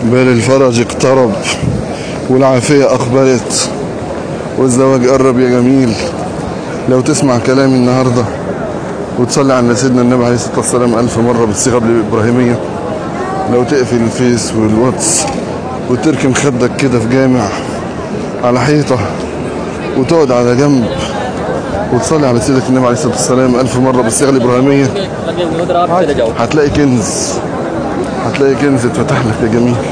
بل الفرج اقترب والعافية أقبلت والزواج قرب يا جميل. لو تسمع كلامي النهاردة وتصلي على سيدنا النبي عليه الصلاة والسلام 1000 مرة بالصيغة الإبراهيمية، لو تقفل الفيس والواتس وتركن خدك كده في جامع على حيطة وتقعد على جنب وتصلي على سيدنا النبي عليه الصلاة والسلام 1000 مرة بالصيغة الإبراهيمية، هتلاقي كنز اتفتح لك يا جميل.